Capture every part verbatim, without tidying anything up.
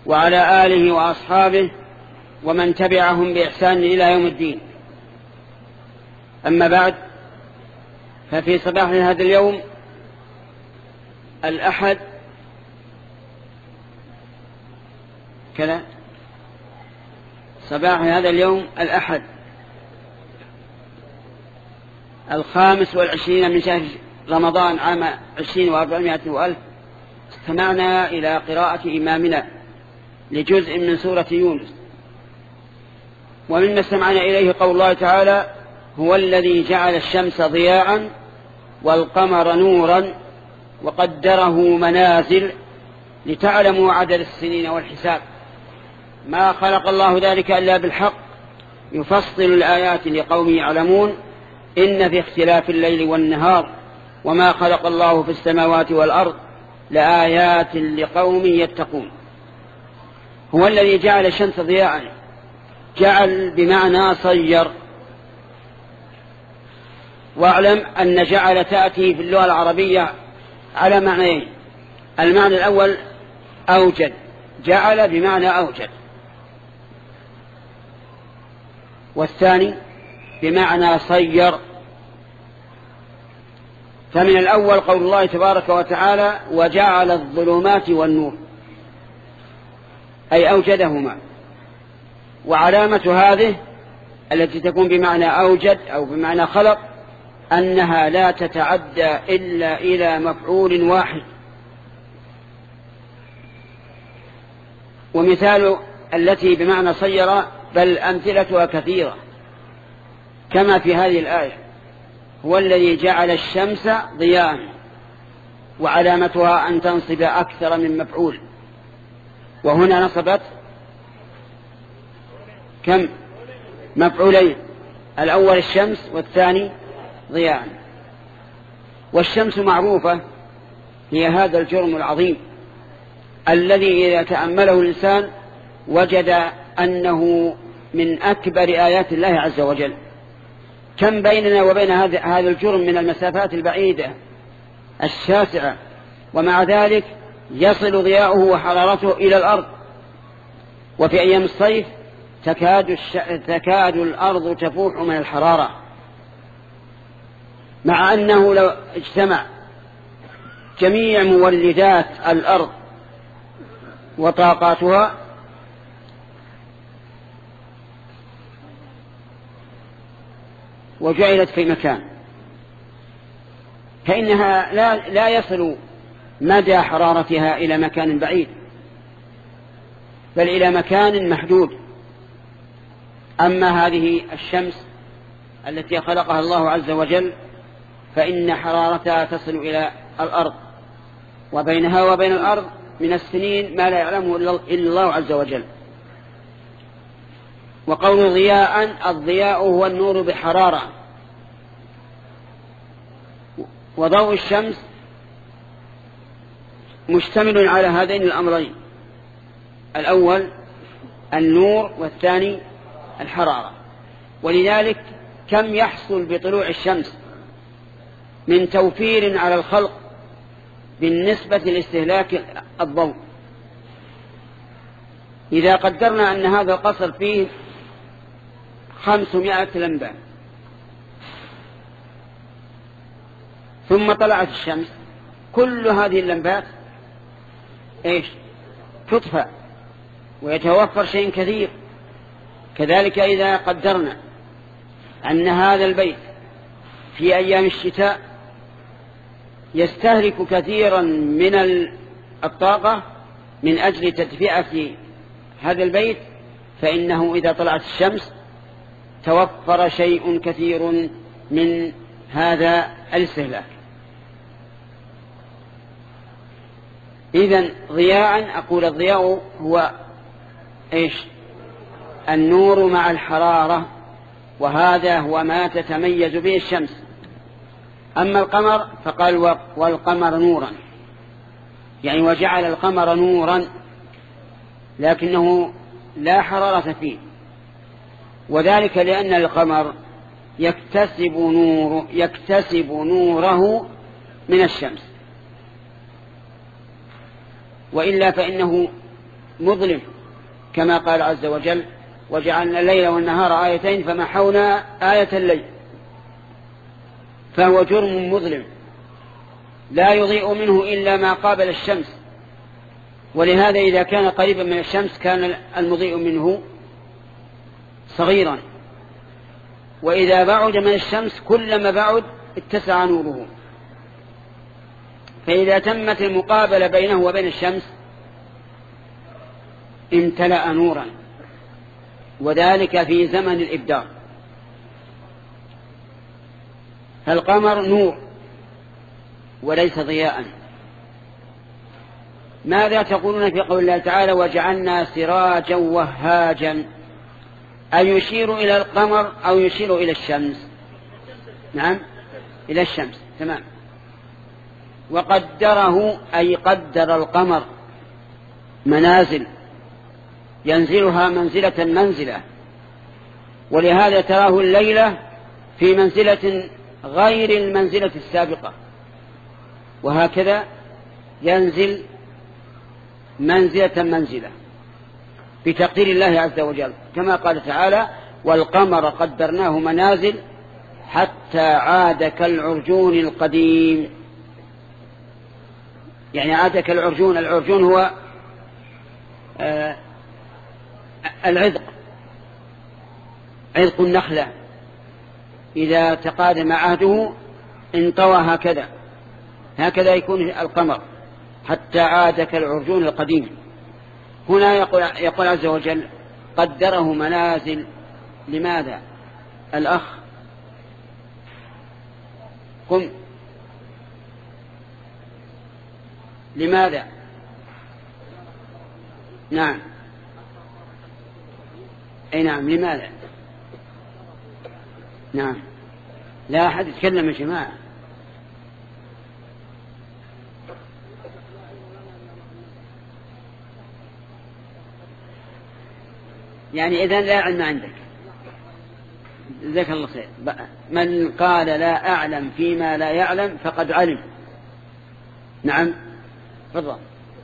وعلى آله وأصحابه ومن تبعهم بإحسان إلى يوم الدين. أما بعد، ففي صباح هذا اليوم الأحد كذا صباح هذا اليوم الأحد الخامس والعشرين من شهر رمضان عام عشرين وأربعمائة وألف، استمعنا إلى قراءة إمامنا لجزء من سورة يونس. ومما استمعنا إليه قول الله تعالى: هو الذي جعل الشمس ضياء والقمر نورا وقدره منازل لتعلموا عدد السنين والحساب. ما خلق الله ذلك إلا بالحق، يفصل الآيات لقوم يعلمون. إن في اختلاف الليل والنهار وما خلق الله في السماوات والأرض لآيات لقوم يتقون. هو الذي جعل الشمس ضياء، جعل بمعنى صير. واعلم أن جعل تأتي في اللغة العربية على معنيين: المعنى الأول أوجد، جعل بمعنى أوجد، والثاني بمعنى صير. فمن الأول قول الله تبارك وتعالى: وجعل الظلمات والنور، أي أوجدهما. وعلامة هذه التي تكون بمعنى أوجد أو بمعنى خلق أنها لا تتعدى إلا إلى مفعول واحد. ومثال التي بمعنى صير بل أمثلتها كثيرة، كما في هذه الآية: هو الذي جعل الشمس ضياء، وعلامتها أن تنصب أكثر من مفعول. وهنا نصبت كم؟ مفعولين، الأول الشمس والثاني ضياء. والشمس معروفة هي هذا الجرم العظيم الذي إذا تأمله الإنسان وجد أنه من أكبر آيات الله عز وجل. كم بيننا وبين هذا الجرم من المسافات البعيدة الشاسعة، ومع ذلك يصل ضياؤه وحرارته إلى الأرض. وفي أيام الصيف تكاد, الش... تكاد الأرض تفوح من الحرارة، مع أنه لو اجتمع جميع مولدات الأرض وطاقاتها وجعلت في مكان، فإنها لا, لا يصل مدى حرارتها إلى مكان بعيد، بل إلى مكان محدود. أما هذه الشمس التي خلقها الله عز وجل فإن حرارتها تصل إلى الأرض، وبينها وبين الأرض من السنين ما لا يعلمه إلا الله عز وجل. وقول ضياء، الضياء هو النور بحرارة. وضوء الشمس مشتمل على هذين الأمرين: الأول النور والثاني الحرارة. ولذلك كم يحصل بطلوع الشمس من توفير على الخلق بالنسبة لاستهلاك الضوء. إذا قدرنا أن هذا القصر فيه خمسمائة لمبة، ثم طلعت الشمس، كل هذه اللمبات إيش؟ تطفأ ويتوفر شيء كثير. كذلك إذا قدرنا أن هذا البيت في أيام الشتاء يستهلك كثيرا من الطاقة من أجل تدفئة هذا البيت، فإنه إذا طلعت الشمس توفر شيء كثير من هذا الاستهلاك. إذن ضياء، أقول الضياء هو إيش؟ النور مع الحرارة، وهذا هو ما تتميز به الشمس. أما القمر فقال والقمر نورا، يعني وجعل القمر نورا لكنه لا حرارة فيه، وذلك لأن القمر يكتسب نور يكتسب نوره من الشمس، وإلا فإنه مظلم، كما قال عز وجل: وجعلنا الليل والنهار آيتين فمحونا آية الليل. فهو جرم مظلم لا يضيء منه إلا ما قابل الشمس، ولهذا إذا كان قريبا من الشمس كان المضيء منه صغيرا، وإذا بعد من الشمس كلما بعد اتسع نوره. فإذا تمت المقابلة بينه وبين الشمس امتلأ نورا، وذلك في زمن الإبدار. فالقمر نور وليس ضياء. ماذا تقولون في قول الله تعالى: وجعلنا سراجا وهاجا؟ أي يشير إلى القمر أو يشير إلى الشمس؟ نعم، إلى الشمس، تمام. وقدره أي قدر القمر منازل ينزلها منزلة منزلة، ولهذا تراه الليلة في منزلة غير المنزلة السابقة، وهكذا ينزل منزلة منزلة بتقدير الله عز وجل، كما قال تعالى: والقمر قدرناه منازل حتى عاد كالعرجون القديم. يعني عاد كالعرجون. العرجون هو آه العذق، عذق النخلة إذا تقادم عهده انطوى هكذا، هكذا يكون القمر حتى عاد كالعرجون القديم. هنا يقول, يقول عز وجل: قدره منازل. لماذا؟ الأخ قم. لماذا؟ نعم، أي نعم، لماذا؟ نعم، لا أحد يتكلم يا جماعة. يعني إذن لا علم عندك. جزاك الله خير. من قال لا أعلم فيما لا يعلم فقد علم. نعم، تفضل.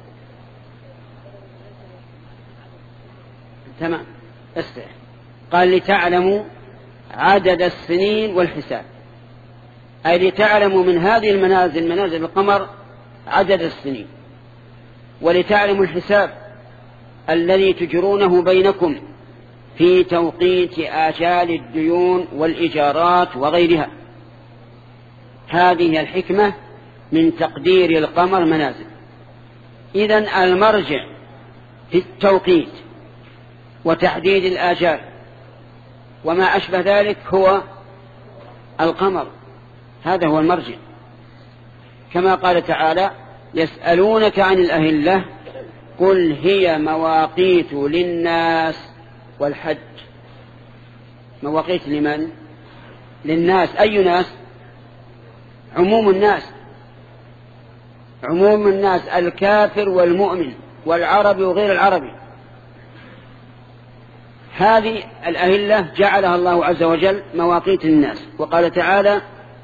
تمام، استرح. قال: لتعلموا عدد السنين والحساب، أي لتعلموا من هذه المنازل، منازل القمر، عدد السنين، ولتعلموا الحساب الذي تجرونه بينكم في توقيت آجال الديون والإجارات وغيرها. هذه الحكمة من تقدير القمر منازل. إذن المرجع في التوقيت وتحديد الآجال وما أشبه ذلك هو القمر، هذا هو المرجع. كما قال تعالى: يسألونك عن الأهلة قل هي مواقيت للناس والحج. مواقيت لمن؟ للناس. أي ناس؟ عموم الناس، عموم الناس، الكافر والمؤمن والعربي وغير العربي. هذه الأهلة جعلها الله عز وجل مواقيت للناس. وقال تعالى: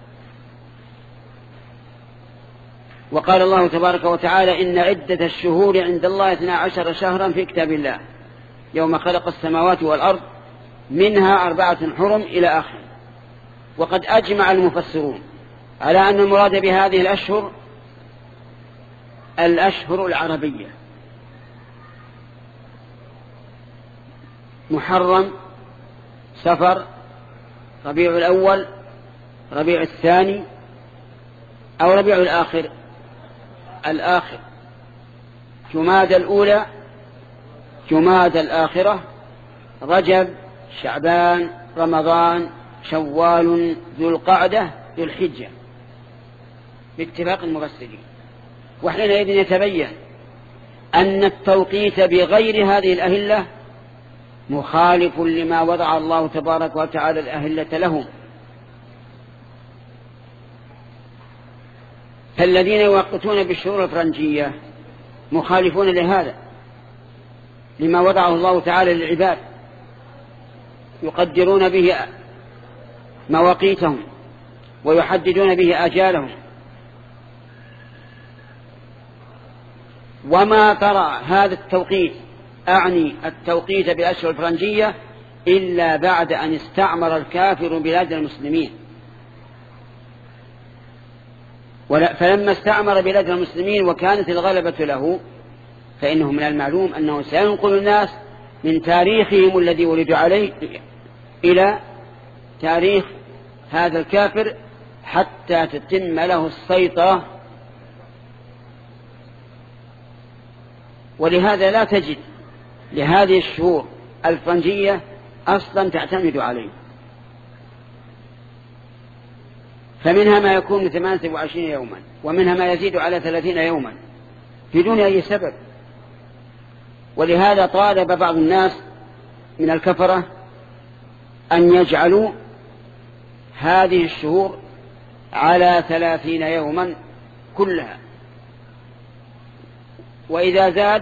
وقال الله تبارك وتعالى: إن عدة الشهور عند الله اثنا عشر شهرا في كتاب الله يوم خلق السماوات والأرض منها أربعة حرم إلى آخر. وقد أجمع المفسرون على أن المراد بهذه الأشهر الأشهر العربية: محرم، سفر، ربيع الأول، ربيع الثاني، أو ربيع الآخر، الآخر، جماد الأولى، جماد الآخرة، رجب، شعبان، رمضان، شوال، ذو القعدة، ذو الحجة، باتفاق المفسرين. وحينئذ يتبين أن التوقيت بغير هذه الأهلة مخالف لما وضع الله تبارك وتعالى الأهلة لهم. فالذين يوقتون بالشهور الفرنجية مخالفون لهذا، لما وضعه الله تعالى للعباد، يقدرون به مواقيتهم ويحددون به آجالهم. وما ترى هذا التوقيت أعني التوقيت بالأشهر الفرنجية إلا بعد أن استعمر الكافر بلاد المسلمين. فلما استعمر بلاد المسلمين وكانت الغلبة له فإنه من المعلوم أنه سينقل الناس من تاريخهم الذي ولدوا عليه إلى تاريخ هذا الكافر حتى تتم له السيطرة. ولهذا لا تجد لهذه الشهور الفرنجية أصلا تعتمد عليه، فمنها ما يكون ثمانية وعشرين يوما ومنها ما يزيد على ثلاثين يوما بدون أي سبب. ولهذا طالب بعض الناس من الكفرة أن يجعلوا هذه الشهور على ثلاثين يوما كلها، وإذا زاد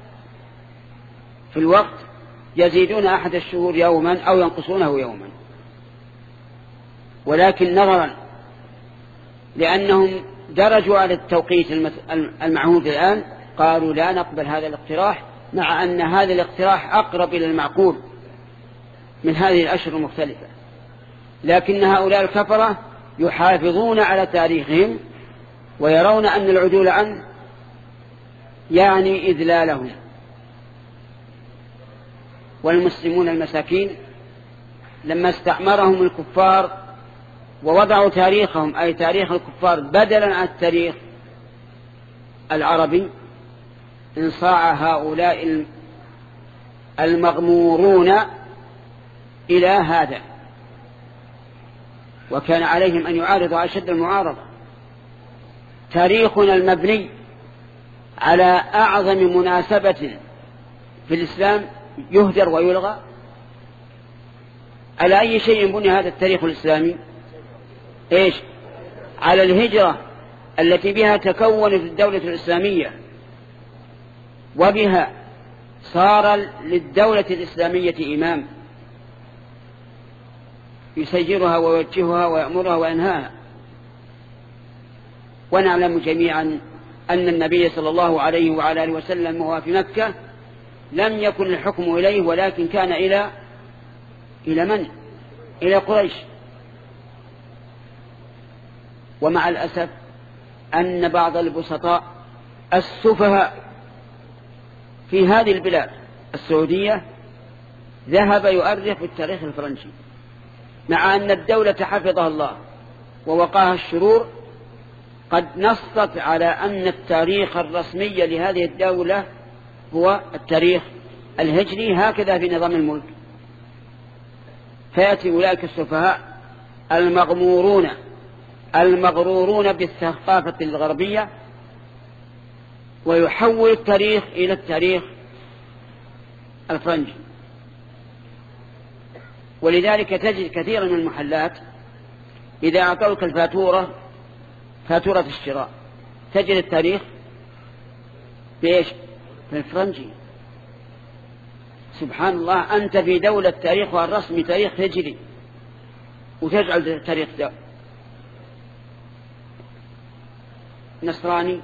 في الوقت يزيدون أحد الشهور يوما أو ينقصونه يوما. ولكن نظرا لأنهم درجوا على التوقيت المعهود الآن قالوا لا نقبل هذا الاقتراح، مع أن هذا الاقتراح أقرب إلى المعقول من هذه الأشهر المختلفة. لكن هؤلاء الكفرة يحافظون على تاريخهم ويرون أن العدول عنه يعني إذلالهم. والمسلمون المساكين لما استعمرهم الكفار ووضعوا تاريخهم أي تاريخ الكفار بدلا عن التاريخ العربي انصاع هؤلاء المغمورون إلى هذا، وكان عليهم أن يعارضوا أشد المعارضة. تاريخنا المبني على أعظم مناسبة في الإسلام يهدر ويلغى. على أي شيء بني هذا التاريخ الإسلامي؟ إيش؟ على الهجرة التي بها تكونت الدولة الإسلامية وبها صار للدولة الإسلامية إمام يسيرها ويوجهها ويأمرها وينهاها. ونعلم جميعا أن النبي صلى الله عليه وعلى آله وسلم وهو في مكة لم يكن الحكم إليه، ولكن كان إلى إلى من؟ إلى قريش. ومع الأسف أن بعض البسطاء السفهاء في هذه البلاد السعودية ذهب يؤرخ بالتاريخ الفرنسي، مع أن الدولة حفظها الله ووقاها الشرور قد نصت على أن التاريخ الرسمي لهذه الدولة هو التاريخ الهجري، هكذا في نظام الملك. فيأتي أولئك السفهاء المغمورون المغرورون بالثقافة الغربية ويحول التاريخ إلى التاريخ الفرنجي. ولذلك تجد كثيرا من المحلات إذا أعطوك الفاتورة فاتورة الشراء تجد التاريخ بإيش؟ في الفرنجي. سبحان الله، أنت في دولة تاريخها الرسمي تاريخ هجري وتجعل تاريخ نصراني.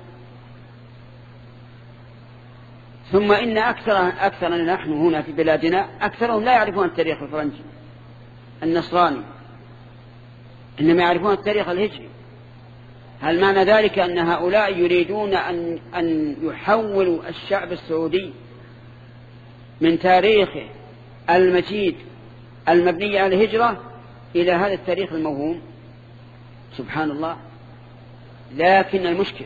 ثم إن أكثر أكثرنا نحن هنا في بلادنا أكثرهم لا يعرفون التاريخ الفرنجي النصراني، إنما يعرفون التاريخ الهجري. هل معنى ذلك أن هؤلاء يريدون أن أن يحولوا الشعب السعودي من تاريخه المجيد المبني على الهجرة إلى هذا التاريخ الموهوم؟ سبحان الله. لكن المشكل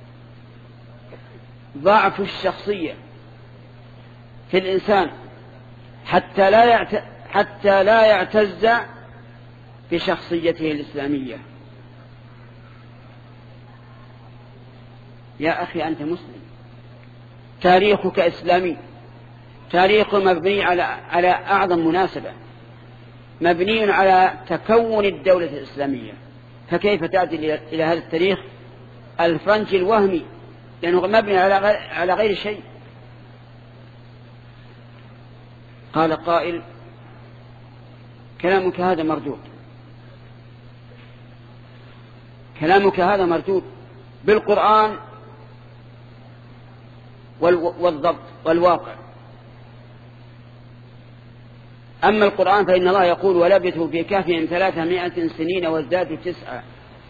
ضعف الشخصية في الإنسان حتى لا يعت... حتى لا يعتز بشخصيته الإسلامية. يا أخي أنت مسلم، تاريخك إسلامي، تاريخ مبني على على أعظم مناسبة، مبني على تكون الدولة الإسلامية، فكيف تأتي إلى هذا التاريخ الفرنسي الوهمي لأنه مبني على على غير شيء؟ قال قائل: كلامك هذا مردود، كلامك هذا مردود بالقرآن والضبط والواقع. أما القرآن فإن الله يقول ولبثوا في كهفهم ثلاثمائة سنين وازدادوا تسعة،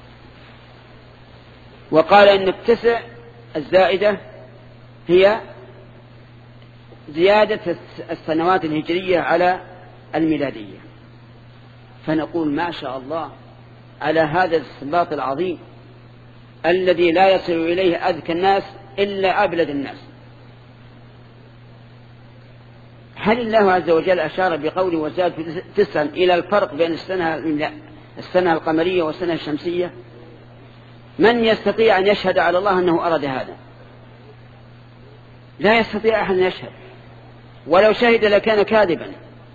وقال إن التسع الزائدة هي زيادة السنوات الهجرية على الميلادية. فنقول ما شاء الله على هذا الاستنباط العظيم الذي لا يصل إليه أذكى الناس إلا أبلد الناس. هل الله عز وجل أشار بقوله وزاد تسعا إلى الفرق بين السنة, السنة القمرية والسنة الشمسية؟ من يستطيع أن يشهد على الله أنه أراد هذا؟ لا يستطيع أحد أن يشهد، ولو شهد لكان كاذبا.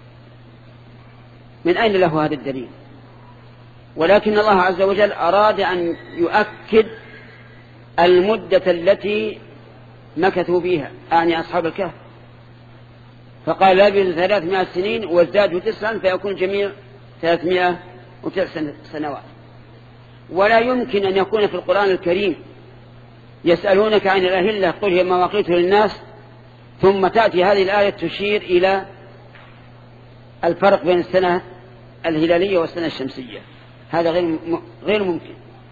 من أين له هذا الدليل؟ ولكن الله عز وجل أراد أن يؤكد المدة التي مكثوا بها، يعني أصحاب الكهف، فقال لبثوا ثلاثمائة سنين وازدادوا تسعا فيكون جميع ثلاثمائة وتسع سنوات. ولا يمكن أن يكون في القرآن الكريم يسألونك عن الأهلة قل هي مواقيت للناس ثم تأتي هذه الآية تشير إلى الفرق بين السنة الهلالية والسنة الشمسية. هذا غير غير ممكن.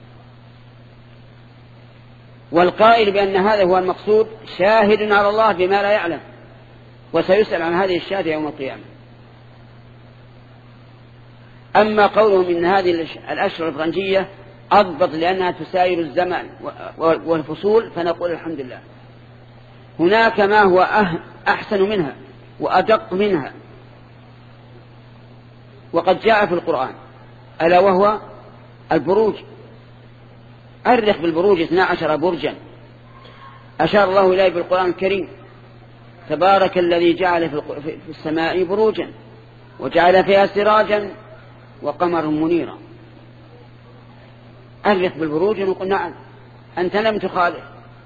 والقائل بأن هذا هو المقصود شاهد على الله بما لا يعلم، وسيسأل عن هذه الشهادة يوم القيامة. أما قولهم إن هذه الأشهر الفرنجية أضبط لأنها تساير الزمن والفصول، فنقول الحمد لله. هناك ما هو أحسن منها وأدق منها وقد جاء في القرآن، ألا وهو البروج. أرخ بالبروج اثنا عشر برجا أشار الله إليه بالقرآن الكريم: تبارك الذي جعل في السماء بروجا وجعل فيها سراجا وقمرا منيرا. أرخ بالبروج ونقول نعم أنت لم تخالف.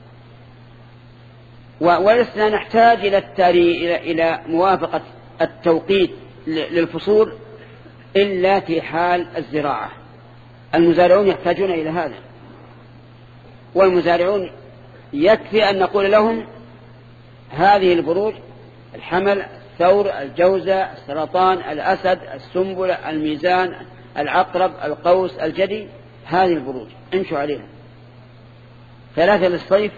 ولسنا نحتاج إلى التاريخ إلى موافقة التوقيت للفصول إلا في حال الزراعة. المزارعون يحتاجون إلى هذا، والمزارعون يكفي أن نقول لهم هذه البروج: الحمل، الثور، الجوزة، السرطان، الأسد، السنبل، الميزان، العقرب، القوس، الجدي. هذه البروج امشوا عليها، ثلاثة للصيف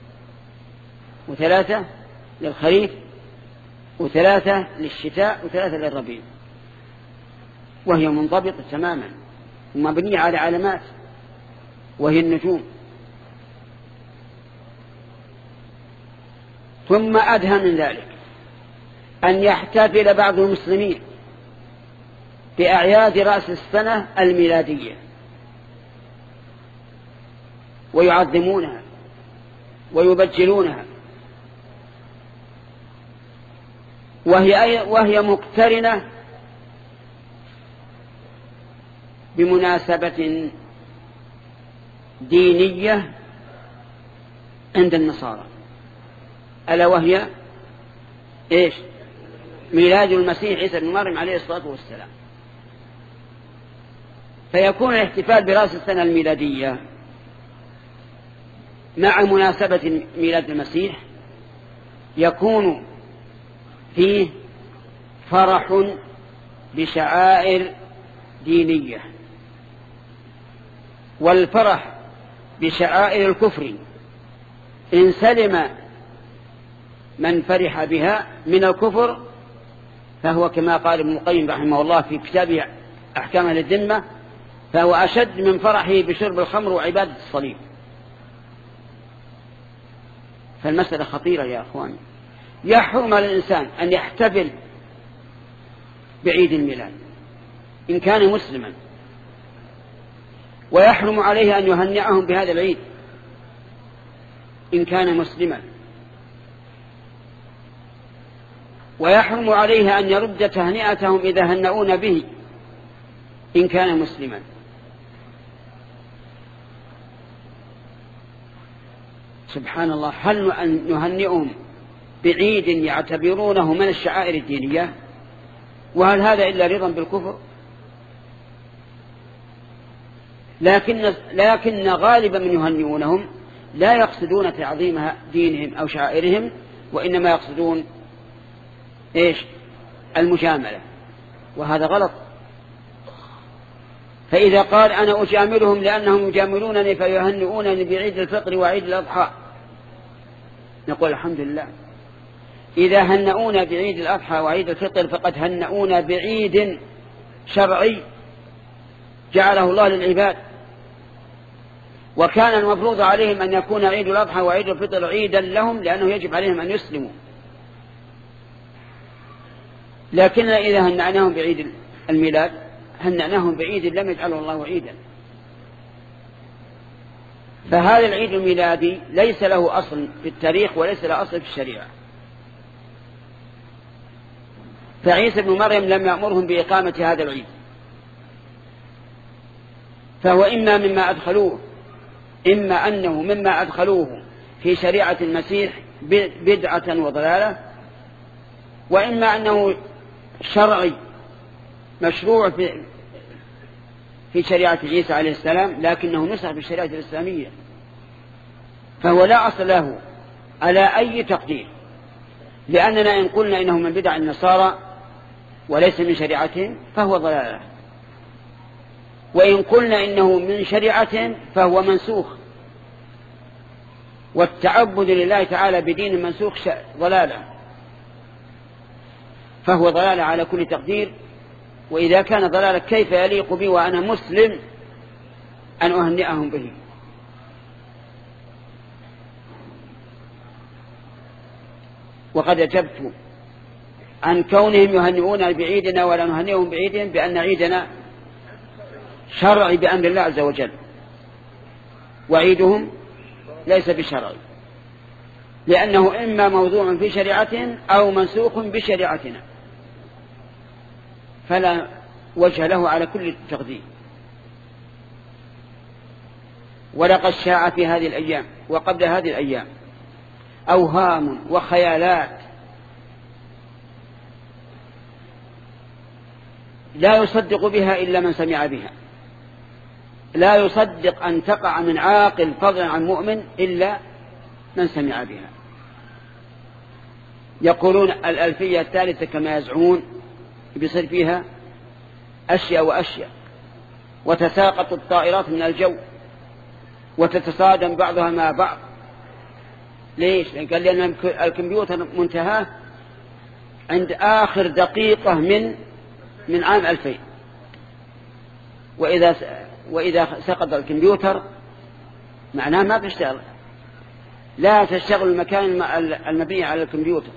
وثلاثة للخريف وثلاثة للشتاء وثلاثة للربيع، وهي منضبطة تماما ومبنية على علامات وهي النجوم. ثم أدهى من ذلك أن يحتفل بعض المسلمين بأعياد رأس السنة الميلادية ويعظمونها ويبجلونها، وهي, وهي مقترنة بمناسبة دينية عند النصارى، ألا وهي إيش؟ ميلاد المسيح عيسى بن مريم عليه الصلاة والسلام. فيكون الاحتفال برأس السنة الميلادية مع مناسبة ميلاد المسيح يكون فيه فرح بشعائر دينية، والفرح بشعائر الكفر إن سلم من فرح بها من الكفر فهو كما قال ابن القيم رحمه الله في كتابه أحكام أهل الذمة: فهو أشد من فرحه بشرب الخمر وعبادة الصليب. فالمسألة خطيرة يا أخواني. يحرم على الإنسان أن يحتفل بعيد الميلاد إن كان مسلما، ويحرم عليه أن يهنئهم بهذا العيد إن كان مسلما، ويحرم عليه أن يرد تهنئتهم إذا هنؤون به إن كان مسلما. سبحان الله، هل نهنئهم بعيد يعتبرونه من الشعائر الدينية؟ وهل هذا إلا رضا بالكفر؟ لكن, لكن غالبا من يهنئونهم لا يقصدون تعظيم دينهم أو شعائرهم، وإنما يقصدون إيش؟ المجاملة. وهذا غلط. فإذا قال أنا أجاملهم لأنهم يجاملونني فيهنئونني بعيد الفطر وعيد الأضحى، نقول الحمد لله. إذا هنؤونا بعيد الأضحى وعيد الفطر فقد هنؤونا بعيد شرعي جعله الله للعباد، وكان المفروض عليهم أن يكون عيد الأضحى وعيد الفطر عيدا لهم، لأنه يجب عليهم أن يسلموا. لكن إذا هنأناهم بعيد الميلاد هنأناهم بعيد لم يجعله الله عيدا. فهذا العيد الميلادي ليس له أصل في التاريخ وليس له أصل في الشريعة. فعيسى بن مريم لم يأمرهم بإقامة هذا العيد، فهو إما مما أدخلوه إما أنه مما أدخلوه في شريعة المسيح بدعة وضلالة، وإما أنه شرعي مشروع في في شريعة عيسى عليه السلام لكنه نسخ في الشريعة الإسلامية، فهو لا أصل له على أي تقدير. لأننا إن قلنا إنه من بدع النصارى وليس من شريعتهم فهو ضلالة، وإن قلنا إنه من شريعتهم فهو منسوخ، والتعبد لله تعالى بدين منسوخ ضلالة، فهو ضلالة على كل تقدير. وإذا كان ضلالة كيف يليق بي وأنا مسلم أن أهنئهم به؟ وقد أجبت عن كونهم يهنئون بعيدنا ولا نهنئهم بعيدهم بأن عيدنا شرعي بأمر الله عز وجل، وعيدهم ليس بشرعي، لأنه إما موضوع في شريعتهم أو منسوخ بشريعتنا، فلا وجه له على كل تقدير. ولقد شاع في هذه الأيام وقبل هذه الأيام أوهام وخيالات لا يصدق بها إلا من سمع بها، لا يصدق أن تقع من عاقل فضلا عن مؤمن إلا من سمع بها. يقولون الألفية الثالثة كما يزعمون بيصير فيها أشياء وأشياء، وتساقط الطائرات من الجو وتتصادم بعضها مع بعض. ليش؟ قال لأن الكمبيوتر منتهاه عند آخر دقيقة من من عام ألفين، وإذا وإذا سقط الكمبيوتر معناه ما تشتغل، لا تشتغل المكان المبني على الكمبيوتر.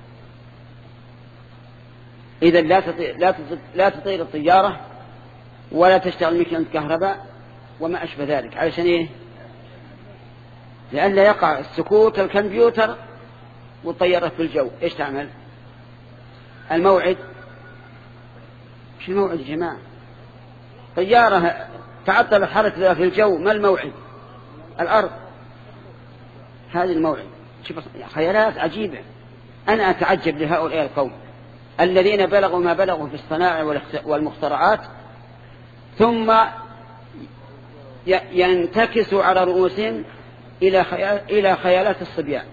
إذا لا تطير لا تطير لا تطير الطيارة ولا تشتغل مكنة الكهرباء وما أشبه ذلك. علشان إيه؟ لأن لا يقع السكوت الكمبيوتر والطيارة في الجو. إيش تعمل؟ الموعد. إيش الموعد يا جماعة؟ طيارة تعطل حركتها في الجو، ما الموعد؟ الأرض. هذا الموعد. شوف خيالات عجيبة. أنا أتعجب لهؤلاء القوم الذين بلغوا ما بلغوا في الصناعة والمخترعات، ثم ينتكسوا على رؤوسهم إلى خيال إلى خيالات الصبيان،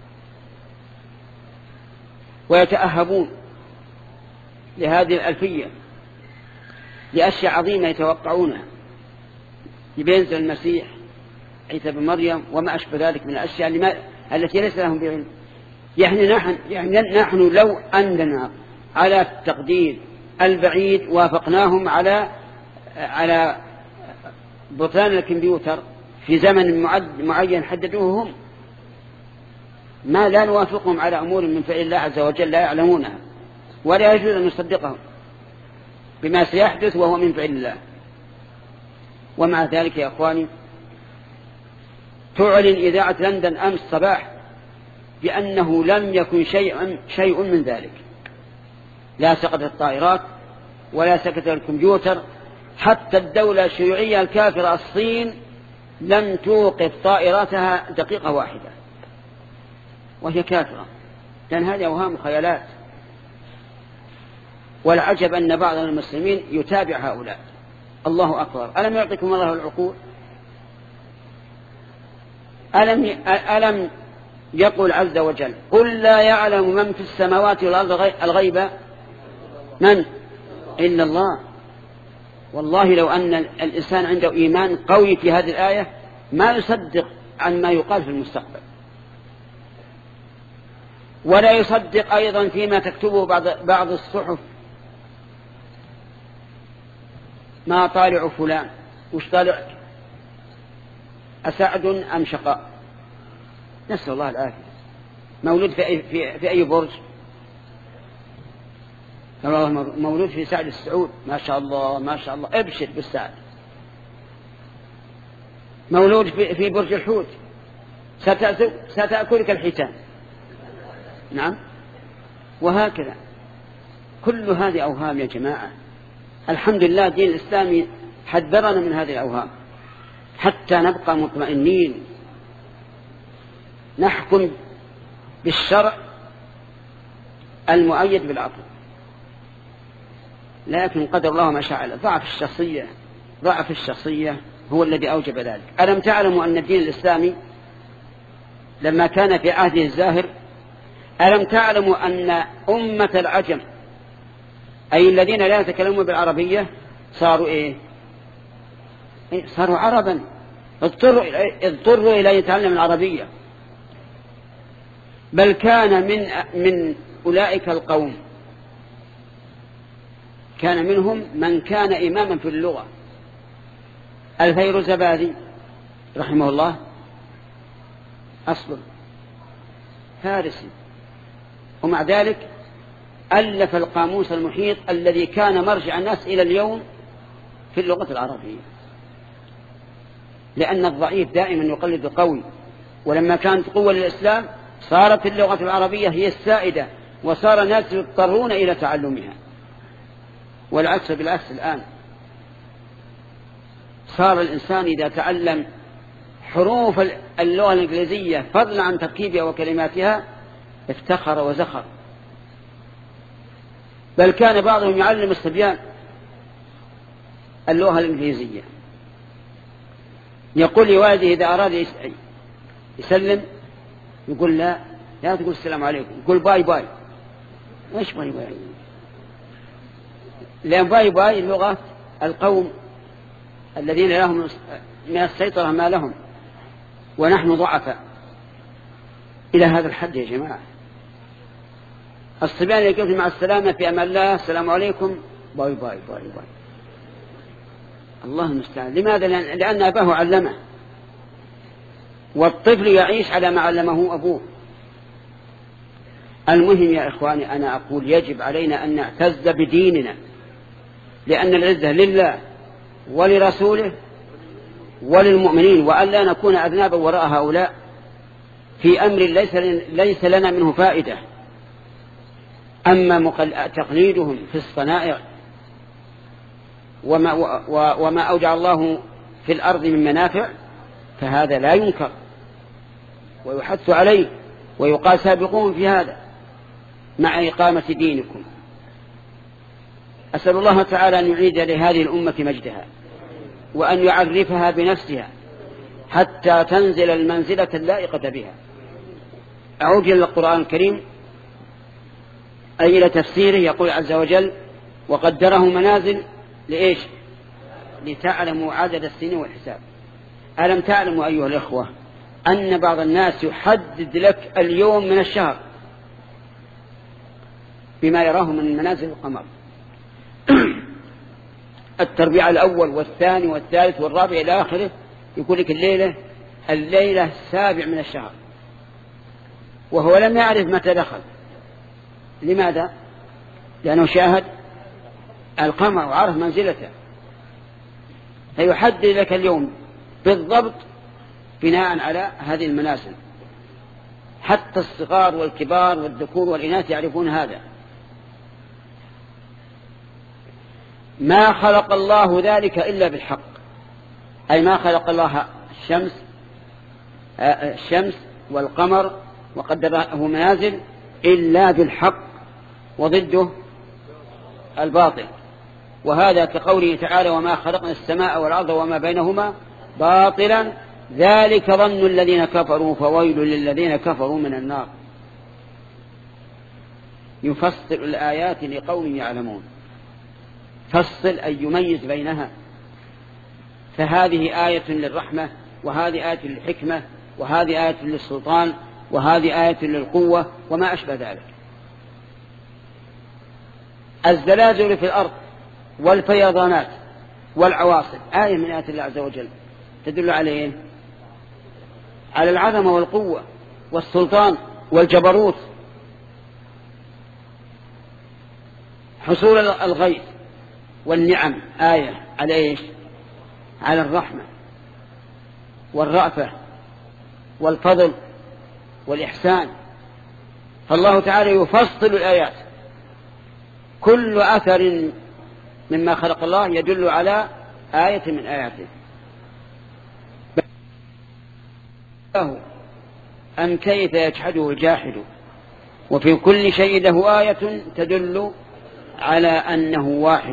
ويتأهبون لهذه الألفية لأشياء عظيمة يتوقعونها، يبينزل المسيح عيسى بن مريم وما أشبه ذلك من الأشياء لما التي ليس لهم بعلم. يعني نحن يعني نحن لو أننا على التقدير البعيد وافقناهم على على بطلان الكمبيوتر في زمن معين حددوه هم، ما لا نوافقهم على أمور من فعل الله عز وجل لا يعلمونها، ولا يجوز أن نصدقهم بما سيحدث وهو من فعل الله. ومع ذلك يا أخواني تعلن إذاعة لندن أمس صباح بأنه لم يكن شيء شيء من ذلك، لا سقطت الطائرات ولا سقط الكمبيوتر، حتى الدولة الشيوعية الكافرة الصين لم توقف طائراتها دقيقة واحدة وهي كافرة، لأن هذه أوهام خيالات. والعجب أن بعض المسلمين يتابع هؤلاء. الله أكبر. ألم يعطيكم الله العقول؟ ألم ألم يقول عز وجل قل لا يعلم من في السماوات والأرض الغيب من إلا الله. والله لو أن الإنسان عنده إيمان قوي في هذه الآية ما يصدق عن ما يقال في المستقبل، ولا يصدق أيضا فيما تكتبه بعض, بعض الصحف. ما طالع فلان، وش طالع؟ أسعد أم شقاء؟ نسأل الله العافية. مولود في أي, في, في أي برج؟ مولود في سعد السعود، ما شاء الله ما شاء الله، ابشر بالسعد. مولود في, في برج الحوت، ستأكلك الحيتان. نعم. وهكذا كل هذه أوهام يا جماعة. الحمد لله الدين الإسلامي حذرنا من هذه الأوهام حتى نبقى مطمئنين، نحكم بالشرع المؤيد بالعقل. لكن قدر الله ما شاء. ضعف الشخصية ضعف الشخصية هو الذي أوجب ذلك. ألم تعلموا أن الدين الإسلامي لما كان في عهده الزاهر، ألم تعلموا أن أمة العجم أي الذين لا يتكلمون بالعربية صاروا إيه؟ صاروا عربا، اضطروا اضطروا إلى يتعلم العربية. بل كان من من أولئك القوم كان منهم من كان إماما في اللغة. الفيروزبادي رحمه الله أصل فارسي، ومع ذلك ألف القاموس المحيط الذي كان مرجع الناس إلى اليوم في اللغة العربية، لأن الضعيف دائما يقلد القوي. ولما كانت قوة للإسلام صارت اللغة العربية هي السائدة، وصار الناس يضطرون إلى تعلمها. والعكس بالعكس الآن، صار الإنسان إذا تعلم حروف اللغة الإنجليزية فضلا عن تركيبها وكلماتها افتخر وزخر. بل كان بعضهم يعلم الصبيان اللغة الإنجليزية. يقول لوالده إذا أراد يسلم يقول لا لا تقول السلام عليكم، يقول باي باي. ايش باي باي؟ لأن باي باي لغة القوم الذين لهم من السيطرة ما لهم، ونحن ضعفاء إلى هذا الحد يا جماعة. الصبيان يقول مع السلامة في أمان الله السلام عليكم باي باي باي باي. الله المستعان. لماذا؟ لأن أباه علمه، والطفل يعيش على ما علمه أبوه. المهم يا إخواني أنا أقول يجب علينا أن نعتز بديننا، لأن العزة لله ولرسوله وللمؤمنين، وأن لا نكون أذنابا وراء هؤلاء في أمر ليس ليس لنا منه فائدة. أما تقليدهم في الصنائع وما, وما أوجع الله في الأرض من منافع فهذا لا ينكر ويحث عليه، ويقال سابقون في هذا مع إقامة دينكم. أسأل الله تعالى أن يعيد لهذه الأمة مجدها، وأن يعرفها بنفسها حتى تنزل المنزلة اللائقة بها. أعود إلى القرآن الكريم أي إلى تفسيره. يقول عز وجل وقدره منازل لإيش؟ لتعلموا عدد السنين والحساب. ألم تعلموا أيها الإخوة أن بعض الناس يحدد لك اليوم من الشهر بما يراه من منازل القمر؟ التربيع الأول والثاني والثالث والرابع إلى آخره، يقول لك الليلة الليلة السابع من الشهر، وهو لم يعرف متى دخل. لماذا؟ لأنه شاهد القمر وعرف منزلته، فيحدد لك اليوم بالضبط بناء على هذه المنازل. حتى الصغار والكبار والذكور والإناث يعرفون هذا. ما خلق الله ذلك إلا بالحق، أي ما خلق الله الشمس الشمس والقمر وقدره منازل إلا بالحق، وضده الباطل. وهذا كقوله تعالى وما خلقنا السماء والأرض وما بينهما باطلا ذلك ظن الذين كفروا فويل للذين كفروا من النار. يفصل الآيات لقوم يعلمون. فصل أن يميز بينها، فهذه آية للرحمة، وهذه آية للحكمة، وهذه آية للسلطان، وهذه آية للقوة، وما أشبه ذلك. الزلازل في الأرض والفيضانات والعواصف آية من آيات الله عز وجل تدل عليه على العظمة والقوة والسلطان والجبروت. حصول الغيث والنعم آية على إيش؟ على الرحمة والرأفة والفضل والإحسان. فالله تعالى يفصل الآيات، كل أثر مما خلق الله يدل على آية من آياته. أم كيف يجحده الجاحد وفي كل شيء له آية تدل على أنه واحد.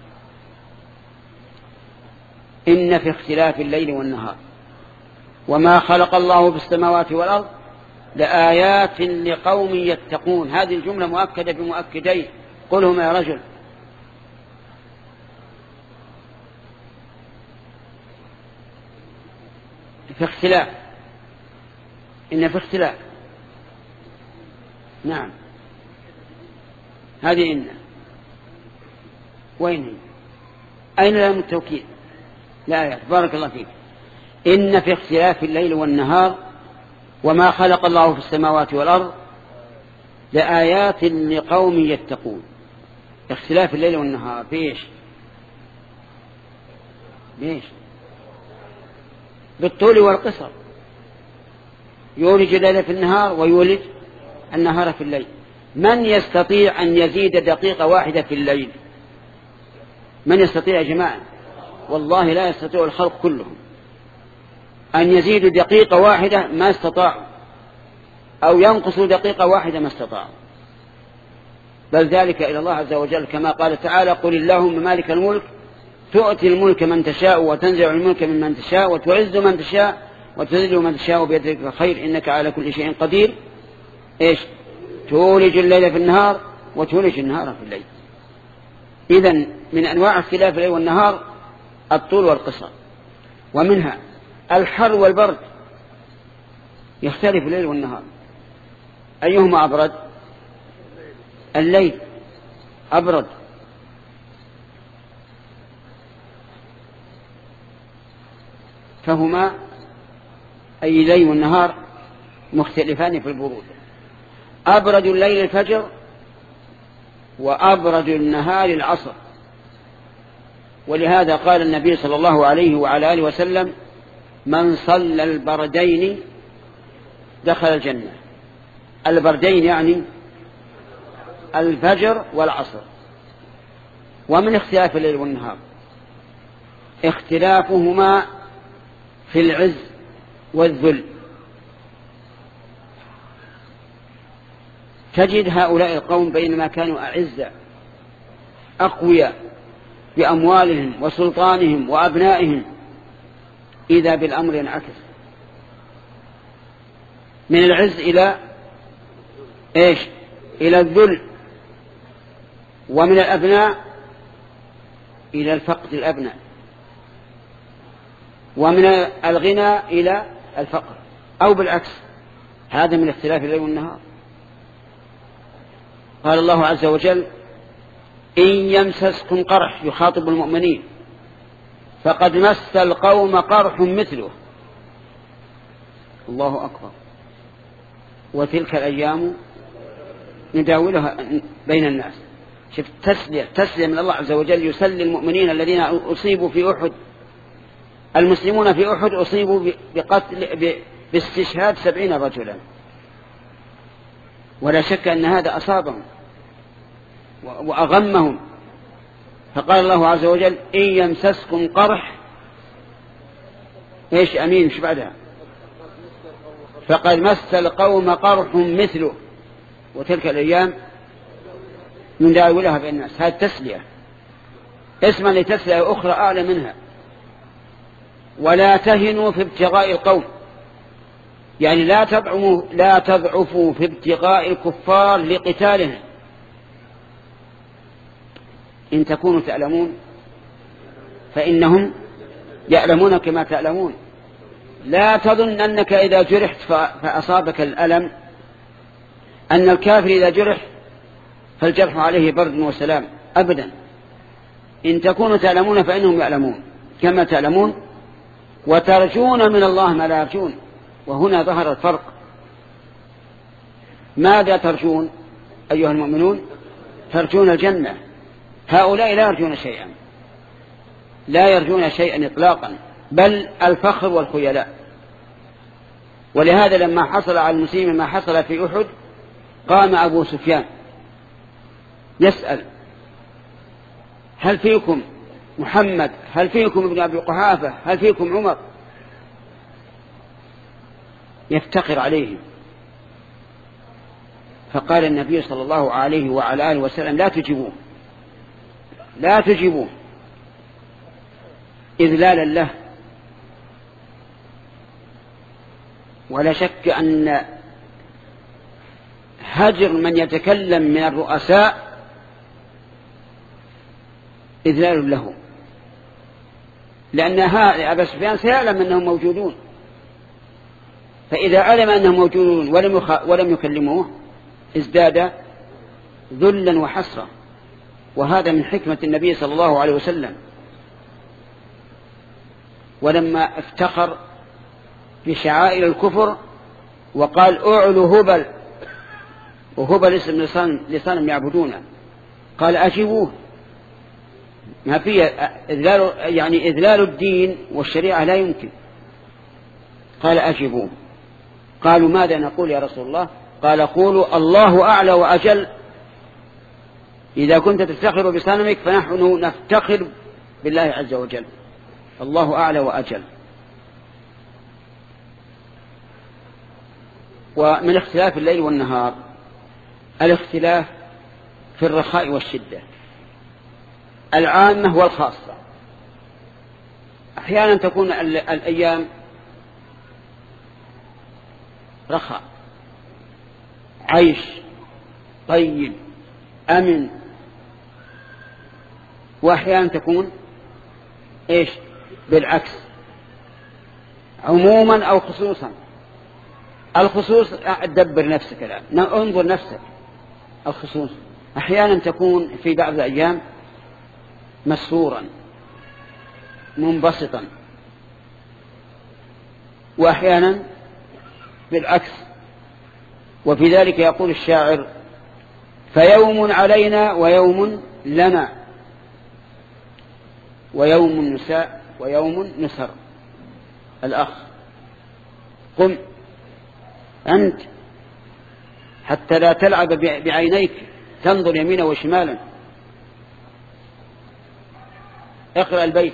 إن في اختلاف الليل والنهار وما خلق الله في السماوات والأرض لآيات لقوم يتقون. هذه الجملة مؤكدة بمؤكدين، قلهما يا رجل. في اختلاف، إن في اختلاف، نعم هذه إن، وين هي؟ أين لام التوكيد؟ لا آيات، بارك الله فيك. إن في اختلاف الليل والنهار وما خلق الله في السماوات والأرض لآيات لقوم يتقون. اختلاف الليل والنهار بإيش؟ بإيش؟ بالطول والقصر. يولج الليل في النهار ويولج النهار في الليل. من يستطيع أن يزيد دقيقة واحدة في الليل؟ من يستطيع يا جماعة؟ والله لا يستطيع الخلق كلهم أن يزيدوا دقيقة واحدة، ما استطاعوا، أو ينقصوا دقيقة واحدة ما استطاعوا. بل ذلك إلى الله عز وجل، كما قال تعالى: قل اللهم مالك الملك تؤتي الملك من تشاء وتنزع الملك ممن تشاء وتعز من تشاء وتذل من تشاء بيدك الخير إنك على كل شيء قدير. إيش؟ تولج الليل في النهار وتولج النهار في الليل. إذن من أنواع اختلاف الليل والنهار الطول والقصر، ومنها الحر والبرد، يختلف الليل والنهار. أيهما أبرد؟ الليل أبرد. فهما أي الليل والنهار مختلفان في البرود. أبرد الليل الفجر وأبرد النهار العصر. ولهذا قال النبي صلى الله عليه وعلى آله وسلم: من صلى البردين دخل الجنة. البردين يعني الفجر والعصر. ومن اختلاف الليل والنهار اختلافهما في العز والذل. تجد هؤلاء القوم بينما كانوا أعزة أقوياء بأموالهم وسلطانهم وأبنائهم، إذا بالأمر ينعكس من العز إلى إيش؟ إلى الذل. ومن الأبناء إلى الفقد الأبناء، ومن الغنى إلى الفقر، أو بالعكس. هذا من اختلاف الليل والنهار. قال الله عز وجل: إن يمسسكم قرح، يخاطب المؤمنين، فقد مس القوم قرح مثله. الله أكبر. وتلك الأيام نداولها بين الناس. شفت تسلية تسلية من الله عز وجل، يسلي المؤمنين الذين أصيبوا في أحد. المسلمون في أحد أصيبوا بقتل باستشهاد سبعين رجلا، ولا شك أن هذا أصابهم وأغمهم. فقال الله عز وجل: إن يمسسكم قرح، إيش أمين مش بعدها؟ فقد مس القوم قرح مثله. وتلك الأيام نداولها بين الناس. هذه تسلية، اسما لتسلية أخرى أعلى منها. ولا تهنوا في ابتغاء القوم، يعني لا تضعفوا لا تضعفوا في ابتغاء الكفار لقتالهم. إن تكونوا تعلمون فإنهم يعلمون كما تعلمون. لا تظن أنك إذا جرحت فأصابك الألم أن الكافر إذا جرح فالجرح عليه برد وسلام، أبدا. إن تكونوا تعلمون فإنهم يعلمون كما تعلمون، وترجون من الله ما لا يرجون. وهنا ظهر الفرق. ماذا ترجون أيها المؤمنون؟ ترجون الجنة. هؤلاء لا يرجون شيئا، لا يرجون شيئا إطلاقا، بل الفخر والخيلاء. ولهذا لما حصل على المسلمين ما حصل في أحد قام أبو سفيان يسأل: هل فيكم محمد؟ هل فيكم ابن أبي قحافة؟ هل فيكم عمر؟ يفتقر عليهم. فقال النبي صلى الله عليه وعلى آله وسلم: لا تجيبوه، لا تجيبوه، إذلالا له. ولا شك أن هجر من يتكلم من الرؤساء إذلال له، لأن أبا سفيان سيعلم أنهم موجودون، فإذا علم أنهم موجودون ولم, يخ... ولم يكلموه ازداد ذلا وحسرة. وهذا من حكمة النبي صلى الله عليه وسلم. ولما افتخر بشعائر الكفر وقال: أعلو هبل، وهبل اسم لصنم يعبدونه، قال: أجيبوه. ما فيه إذلال، يعني إذلال الدين والشريعة لا يمكن. قال: أجيبوه. قالوا: ماذا نقول يا رسول الله؟ قال: قولوا الله أعلى وأجل. إذا كنت تفتخر بصنمك فنحن نفتخر بالله عز وجل، الله أعلى وأجل. ومن اختلاف الليل والنهار الاختلاف في الرخاء والشدة، العامة والخاصة. أحيانا تكون الأيام رخاء، عيش طيب أمن، وأحيانا تكون إيش؟ بالعكس، عموما أو خصوصا. الخصوص دبر نفسك الآن، انظر نفسك. الخصوص أحيانا تكون في بعض الأيام مسرورا منبسطا، وأحيانا بالعكس. وفي ذلك يقول الشاعر: فيوم علينا ويوم لنا، ويوم نساء ويوم نسر. الأخ قم أنت حتى لا تلعب بعينيك، تنظر يمينا وشمالا. اقرأ البيت.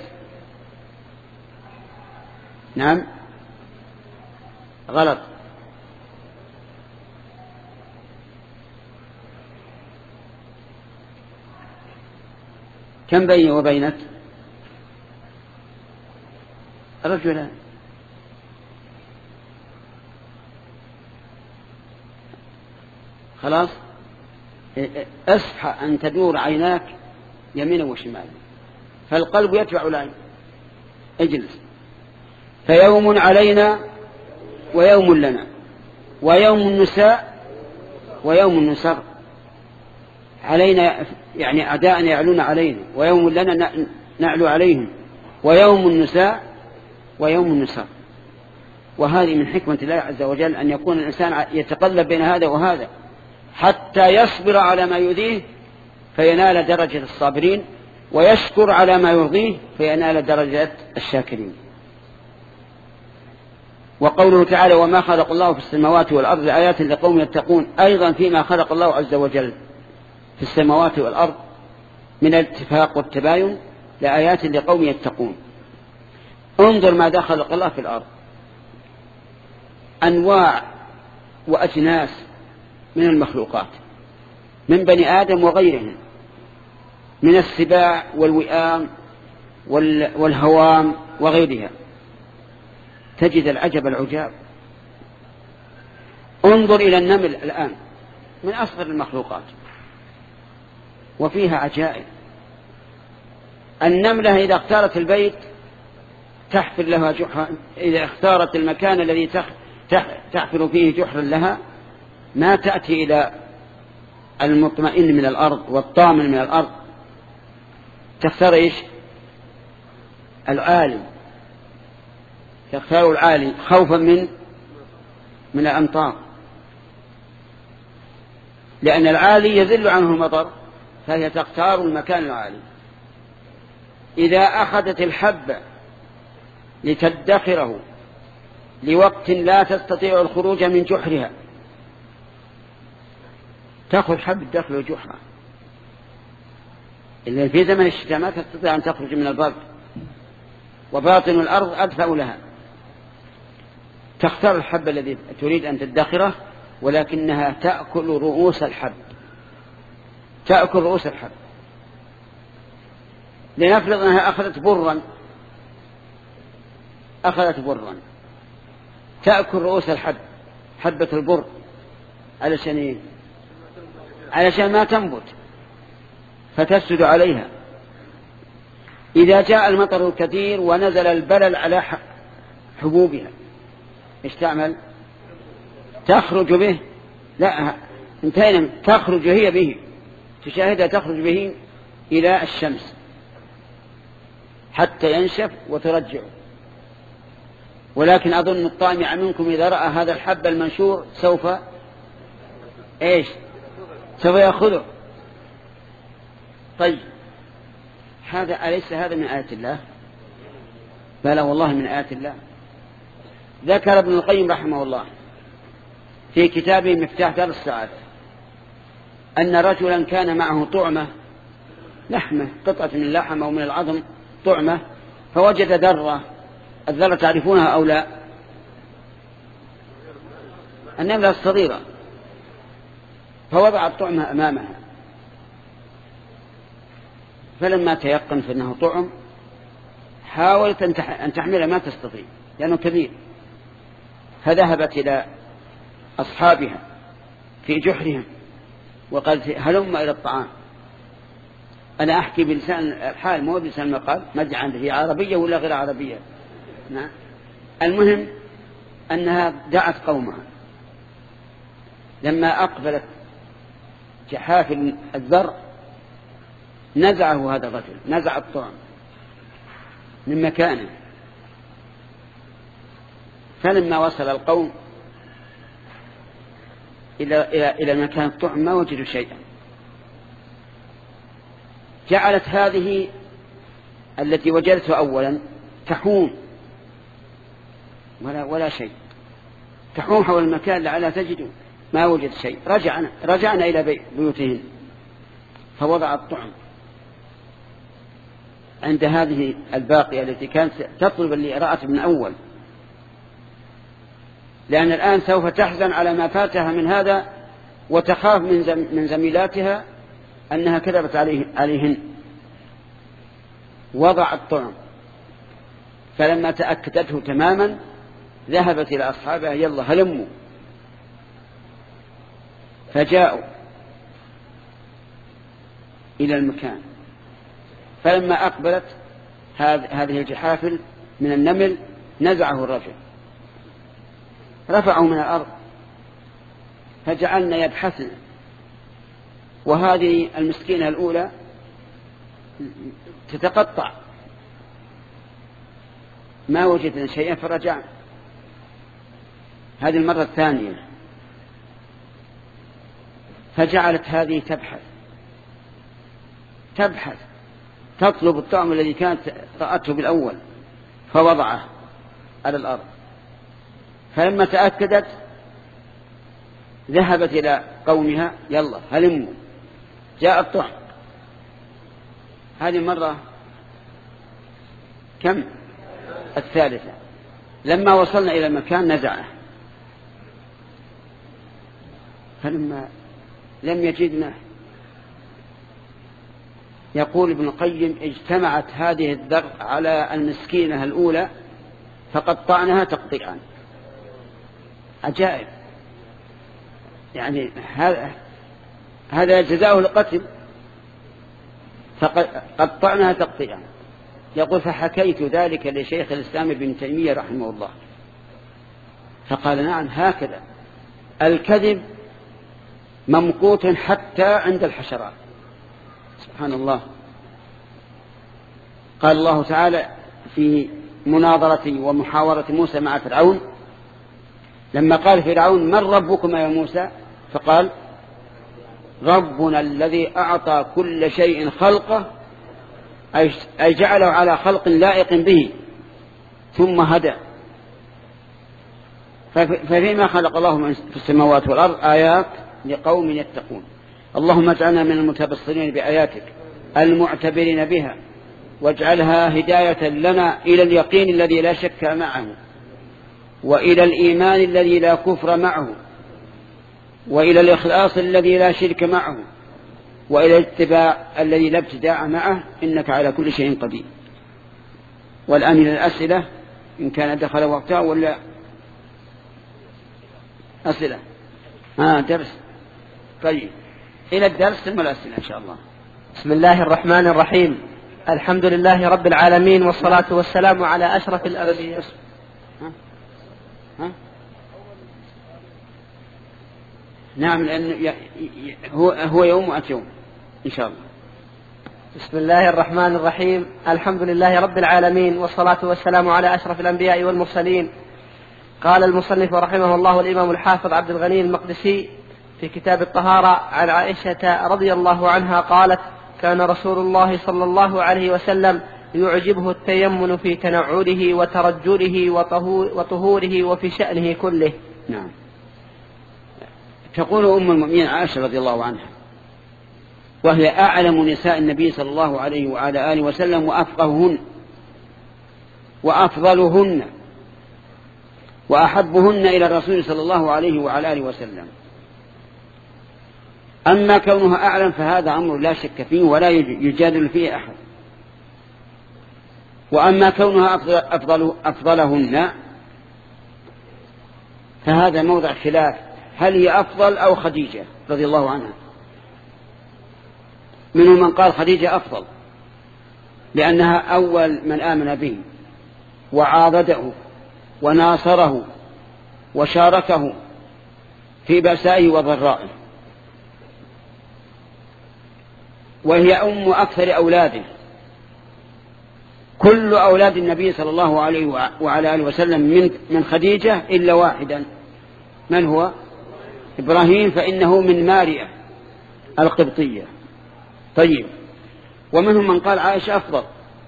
نعم غلط. كم بيني وبينك؟ رجلان. خلاص، أصحى أن تدور عيناك يمينا وشمالا، فالقلب يتبع العين. اجلس. فيوم علينا ويوم لنا، ويوم النساء ويوم النسر. علينا يعني أعداء يعلون علينا، ويوم لنا نعلو عليهم، ويوم النساء ويوم النسر. وهذه من حكمة الله عز وجل أن يكون الإنسان يتقلب بين هذا وهذا حتى يصبر على ما يؤذيه فينال درجة الصابرين، ويشكر على ما يرضيه فينال درجة الشاكرين. وقوله تعالى: وما خلق الله في السماوات والأرض آيات لقوم يتقون، أيضا فيما خلق الله عز وجل في السماوات والأرض من الاتفاق والتباين لآيات لقوم يتقون. انظر ماذا خلق الله في الأرض، أنواع وأجناس من المخلوقات، من بني آدم وغيرهم، من السباع والوئام والهوام وغيرها. تجد العجب العجاب. انظر إلى النمل الآن، من أصغر المخلوقات وفيها عجائب. النملة إذا اختارت البيت تحفر لها جحرا، إذا اختارت المكان الذي تحفر فيه جحرا لها ما تأتي إلى المطمئن من الأرض والطامن من الأرض، تختار إيش؟ العالي، تختار العالي خوفا من من الأمطار، لأن العالي يذل عنه المطر، فهي تختار المكان العالي. إذا أخذت الحب لتدخره لوقت لا تستطيع الخروج من جحرها، تأخذ حب داخل جحرها، إلا في زمن الشتاء ما تستطيع أن تخرج من البرد وباطن الأرض أدفأ لها، تختار الحب الذي تريد أن تدخره، ولكنها تأكل رؤوس الحب، تأكل رؤوس الحب. لنفرض أنها أخذت برا، أخذت برا تأكل رؤوس الحب، حبة البر، علشان إيه؟ علشان ما تنبت فتسد عليها. إذا جاء المطر الكثير ونزل البلل على حبوبها إيش تعمل؟ تخرج به، لا انتهينا، تخرج هي به، تشاهدها تخرج به إلى الشمس حتى ينشف وترجعه. ولكن أظن الطامع منكم إذا رأى هذا الحب المنشور سوف إيش؟ سوف يأخذه. طيب هذا أليس هذا من آيات الله؟ بلى والله من آيات الله. ذكر ابن القيم رحمه الله في كتابه مفتاح دار السعادة أن رجلا كان معه طعمة لحمة، قطعة من اللحم أو من العظم طعمة، فوجد ذرة، الذرة تعرفونها أو لا؟ النملة الصغيرة، فوضع الطعمة أمامها، فلما تيقن فإنه طعم حاولت أن تحمله ما تستطيع لأنه كبير، فذهبت إلى أصحابها في جحرهم وقالت هلم إلى الطعام. أنا أحكي بلسان الحال مو بلسان المقال، ما أدري عنده هي عربية ولا غير عربية. نعم. المهم أنها دعت قومها، لما أقبلت جحافل الذر نزعه هذا الرجل، نزع الطعم من مكانه، فلما وصل القوم إلى إلى إلى مكان الطعم ما وجدوا شيئا. جعلت هذه التي وجدته أولا تحوم ولا ولا شيء، تحوم حول المكان لعلها تجد ما وجد شيء. رجعنا رجعنا إلى بيوتهن فوضع الطعم عند هذه الباقية التي كانت تطلب اللي رأت من أول، لأن الآن سوف تحزن على ما فاتها من هذا وتخاف من زم من زميلاتها أنها كذبت عليه عليهن. وضع الطعم، فلما تأكدته تماما ذهبت إلى أصحابها يلا هلموا، فجاءوا إلى المكان، فلما أقبلت هذه الجحافل من النمل نزعه الرجل، رفعه من الأرض، فجعلنا يبحثن، وهذه المسكينة الأولى تتقطع ما وجدنا شيئا، فرجع. هذه المرة الثانية فجعلت هذه تبحث تبحث تطلب الطعم الذي كانت رأته بالأول، فوضعه على الأرض، فلما تأكدت ذهبت إلى قومها يلا هلموا، جاء الطعم. هذه المرة كم؟ الثالثة. لما وصلنا إلى المكان نزعه، فلما لم يجدنا، يقول ابن القيم اجتمعت هذه الذر على المسكينة الأولى فقطعناها تقطيعا. عجائب، يعني هذا هذا جزاؤه القتل، فقطعناها تقطيعا. يقول فحكيت ذلك لشيخ الإسلام ابن تيمية رحمه الله فقال نعم هكذا الكذب ممقوت حتى عند الحشرات. سبحان الله. قال الله تعالى في مناظرة ومحاورة موسى مع فرعون لما قال فرعون من ربكما يا موسى فقال ربنا الذي أعطى كل شيء خلقه أي جعله على خلق لائق به ثم هدى. ففيما خلق الله في السماوات والأرض آيات لقوم يتقون. اللهم اجعلنا من المتبصرين بآياتك المعتبرين بها واجعلها هداية لنا إلى اليقين الذي لا شك معه وإلى الإيمان الذي لا كفر معه وإلى الإخلاص الذي لا شرك معه وإلى الاتباع الذي لا ابتداع معه إنك على كل شيء قدير. والآن إلى الأسئلة إن كان دخل وقتها ولا أسئلة آه درس. طيب إلى الدرس ثم الأسئلة إن شاء الله. بسم الله الرحمن الرحيم. الحمد لله رب العالمين والصلاة والسلام على أشرف الأنبياء. ها؟ ها؟ نعم لأنه هو هو يوم وأتى يوم إن شاء الله. بسم الله الرحمن الرحيم. الحمد لله رب العالمين والصلاة والسلام على أشرف الأنبياء والمرسلين. قال المصنف رحمه الله الإمام الحافظ عبد الغني المقدسي في كتاب الطهارة عن عائشة رضي الله عنها قالت كان رسول الله صلى الله عليه وسلم يعجبه التيمن في تنعله وترجله وطهوره وفي شأنه كله. نعم. تقول أم المؤمنين عائشة رضي الله عنها وهي أعلم نساء النبي صلى الله عليه وعلى آله وسلم وأفقههن وأفضلهن وأحبهن إلى الرسول صلى الله عليه وعلى آله وسلم. أما كونها أعلم فهذا أمر لا شك فيه ولا يجادل فيه أحد. وأما كونها أفضل أفضلهن فهذا موضع خلاف هل هي أفضل أو خديجة رضي الله عنها. منهم من قال خديجة أفضل لأنها أول من آمن به وعاضده وناصره وشاركه في بأسائه وضرائه وهي أم أكثر أولاده. كل أولاد النبي صلى الله عليه وعلى آله وسلم من من خديجة إلا واحدا من هو إبراهيم فإنه من ماريا القبطية. طيب ومنهم من قال عائشة أفضل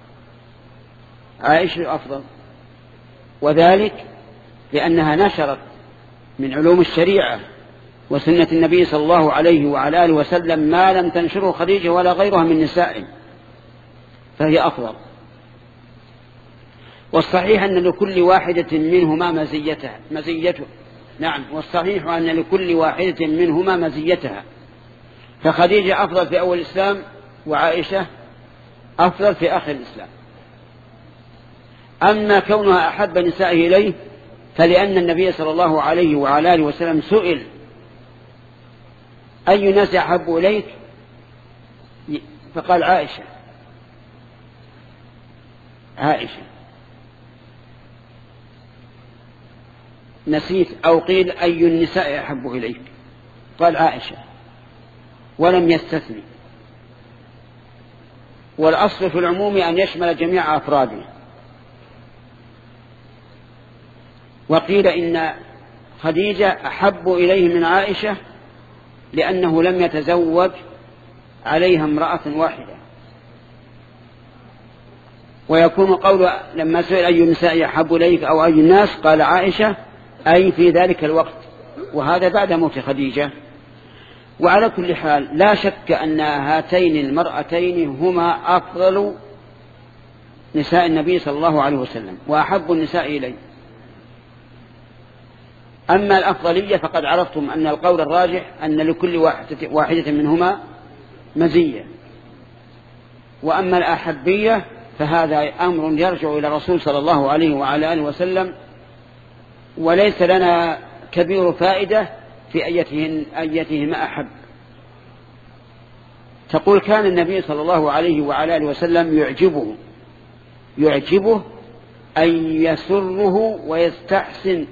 عائشة أفضل وذلك لأنها نشرت من علوم الشريعة وسنة النبي صلى الله عليه وعلى آله وسلم ما لم تنشره خديجة ولا غيرها من نسائه فهي أفضل. والصحيح أن لكل واحدة منهما مزيتها مزيته. نعم والصحيح أن لكل واحدة منهما مزيتها فخديجة أفضل في أول الإسلام وعائشة أفضل في آخر الإسلام. أما كونها أحب نسائه إليه فلأن النبي صلى الله عليه وعلى آله وسلم سئل أي ناس أحب إليك فقال عائشة عائشة نسيت أو قيل أي النساء أحب إليك قال عائشة ولم يستثني. والأصل في العموم أن يشمل جميع أفراده. وقيل إن خديجة أحب إليه من عائشة لأنه لم يتزوج عليها امرأة واحدة. ويكون قول لما سئل أي النساء أحب إليك أو أي الناس قال عائشة أي في ذلك الوقت وهذا بعد موت خديجة. وعلى كل حال لا شك أن هاتين المرأتين هما أفضل نساء النبي صلى الله عليه وسلم وأحب النساء إليه. أما الأفضلية فقد عرفتم أن القول الراجح أن لكل واحدة, واحدة منهما مزية. وأما الأحبية فهذا أمر يرجع إلى الرسول صلى الله عليه وعلى آله وسلم وليس لنا كبير فائدة في أيتهن أيتهما أحب. تقول كان النبي صلى الله عليه وعلى آله وسلم يعجبه يعجبه أن يسره ويستحسن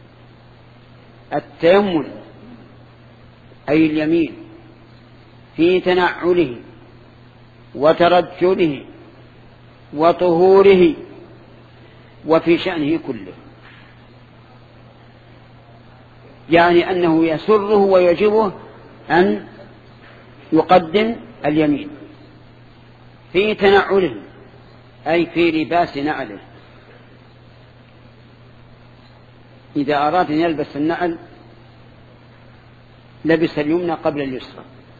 التيمم أي اليمين في تنعله وترجله وطهوره وفي شأنه كله، يعني أنه يسره ويعجبه أن يقدم اليمين في تنعله أي في لباس نعله. إذا أراد أن يلبس النعل لبس اليمنى قبل اليسرى،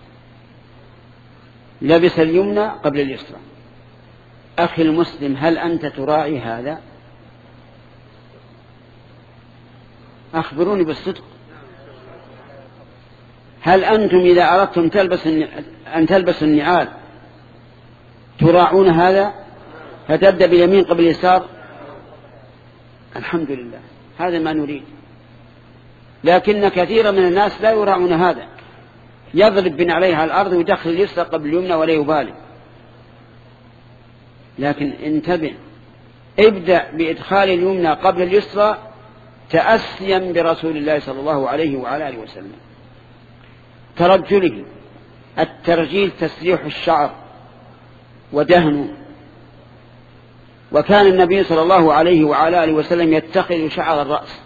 لبس اليمنى قبل اليسرى. أخي المسلم، هل أنت تراعي هذا؟ أخبروني بالصدق، هل أنتم إذا أردتم تلبس أن تلبسوا النعال تراعون هذا فتبدأ باليمين قبل اليسار؟ الحمد لله، هذا ما نريد. لكن كثيرا من الناس لا يراعون هذا، يضرب بن عليها الأرض ويدخل اليسرى قبل اليمنى ولا يبالي. لكن انتبه، ابدأ بإدخال اليمنى قبل اليسرى تأسيا برسول الله صلى الله عليه وعلى آله وسلم. ترجله، الترجيل تسريح الشعر ودهنه، وكان النبي صلى الله عليه وعلى آله وسلم يتخذ شعر الرأس،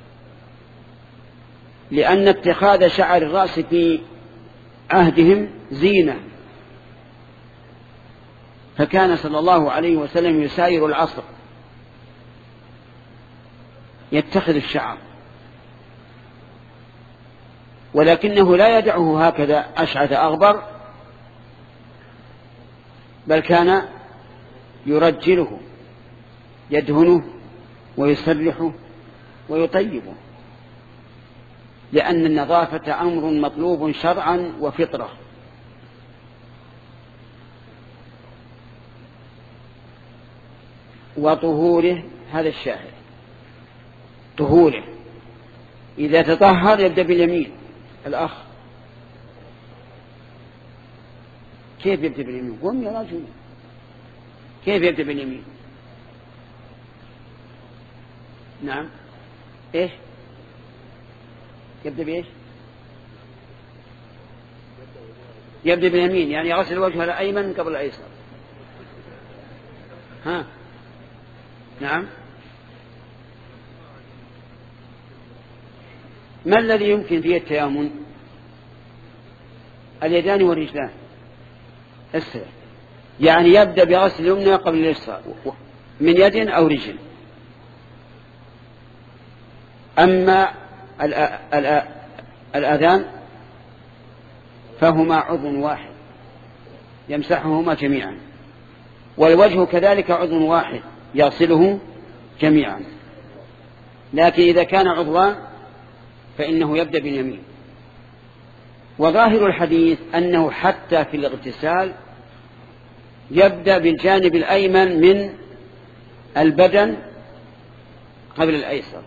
لأن اتخاذ شعر الرأس في عهدهم زينة، فكان صلى الله عليه وسلم يساير العصر يتخذ الشعر، ولكنه لا يدعه هكذا أشعث أغبر، بل كان يرجله، يدهنه ويسرحه ويطيبه، لأن النظافة أمر مطلوب شرعا وفطرة. وطهوره، هذا الشاهد، طهوره إذا تطهر يبدأ باليمين. الأخ كيف يبدأ باليمين؟ قم يا رجل، كيف يبدأ باليمين؟ نعم، إيش يبدأ بإيش؟ يبدأ باليمين، يعني يغسل وجهه الأيمن قبل الأيسر. ها، نعم. ما الذي يمكن فيه التيامن؟ اليدان والرجلان السلام، يعني يبدأ بغسل اليمنى قبل اليسرى من يد أو رجل. أما الآذان فهما عضو واحد يمسحهما جميعا، والوجه كذلك عضو واحد يغسله جميعا. لكن إذا كان عضوان فإنه يبدأ باليمين. وظاهر الحديث أنه حتى في الاغتسال يبدأ بالجانب الأيمن من البدن قبل الأيسر،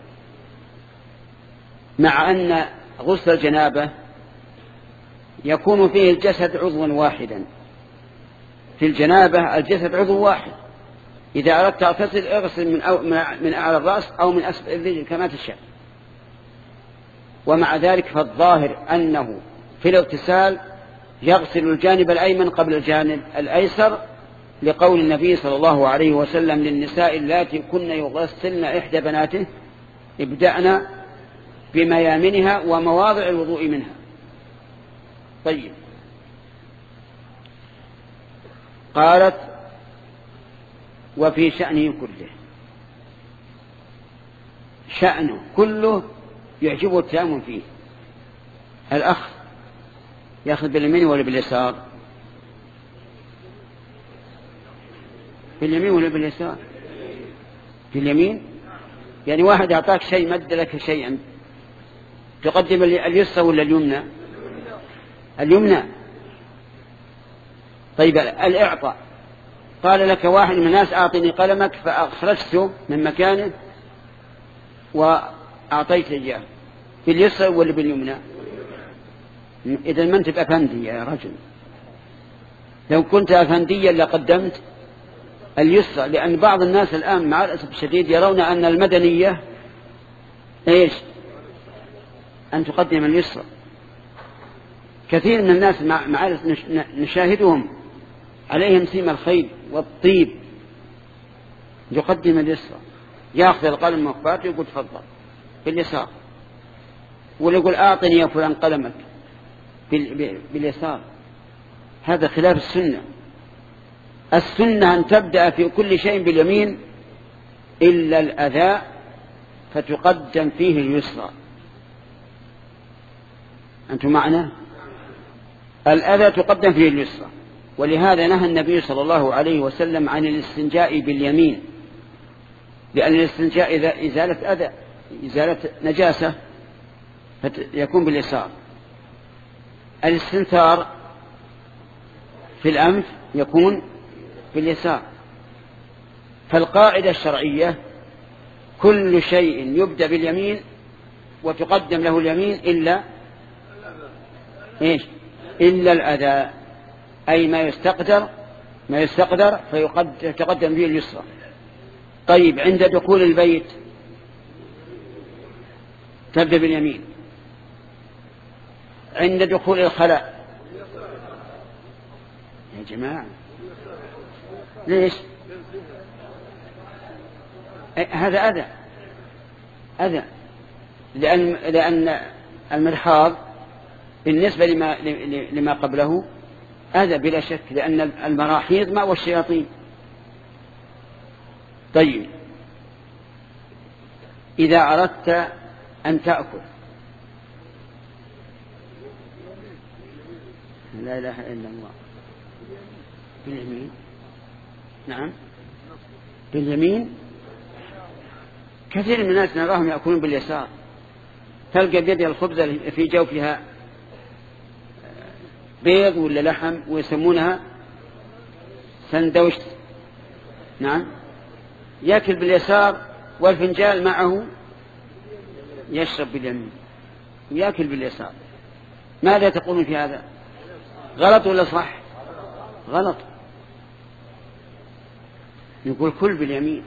مع أن غسل الجنابة يكون فيه الجسد عضوا واحدا. في الجنابة الجسد عضو واحد، إذا أردت تغتسل اغسل من, من أعلى الرأس أو من أسفل الرجل كما تشاء. ومع ذلك فالظاهر أنه في الاغتسال يغسل الجانب الأيمن قبل الجانب الأيسر، لقول النبي صلى الله عليه وسلم للنساء اللاتي كن يغسلن إحدى بناته ابدأنا بميامنها ومواضع الوضوء منها. طيب، قالت وفي شأنه كله، شأنه كله يعجبه التيامن فيه. الأخ يأخذ باليمين ولا باليسار؟ باليمين ولا باليسار؟ باليمين. يعني واحد أعطاك شيء، مد لك شيئا، تقدم اليسرى ولا اليمنى؟ اليمنى. طيب، الإعطاء، قال لك واحد من الناس أعطني قلمك فأخرجته من مكانه وأعطيت إياه، باليسرى ولا باليمنى؟ إذا ما أنت بأفندي يا رجل. لو كنت أفنديا لقدمت اليسرى، لأن بعض الناس الآن مع الأسف الشديد يرون أن المدنية إيش؟ أن تقدم اليسرى. كثير من الناس مع الأسف نشاهدهم عليهم سيم الخيل والطيب، يقدم اليسرى، يأخذ القلم مخباته ويقول تفضل باليسار، ولا يقول أعطني يا فلان قلمك باليسار. هذا خلاف السنة. السنة أن تبدأ في كل شيء باليمين إلا الأذى فتقدم فيه اليسرى. أنتم معنا؟ الأذى تقدم فيه اليسرى، ولهذا نهى النبي صلى الله عليه وسلم عن الاستنجاء باليمين، لأن الاستنجاء إذا إزالة أذى إزالة نجاسة يكون باليسار. الاستنثار في الأنف يكون باليسار. فالقاعدة الشرعية كل شيء يبدأ باليمين وتقدم له اليمين إلا إيش؟ إلا الأذى، أي ما يستقدر ما يستقدر فيتقدم به اليسرى. طيب عند دخول البيت تبدأ باليمين، عند دخول الخلاء يا جماعة ليش؟ هذا أذى أذى لأن لأن المرحاض بالنسبة لما لما قبله أذى بلا شك، لأن المراحيض مأوى الشياطين. طيب إذا أردت أن تأكل لا إله إلا الله باليمين. نعم باليمين. كثير من الناس نراهم يأكلون باليسار، تلقى بيدها الخبزة في جوفها بيض ولا لحم ويسمونها سندويش. نعم يأكل باليسار والفنجال معه يشرب باليمين ويأكل باليسار. ماذا تقولون في هذا؟ غلط ولا صح؟ غلط. نقول كل باليمين.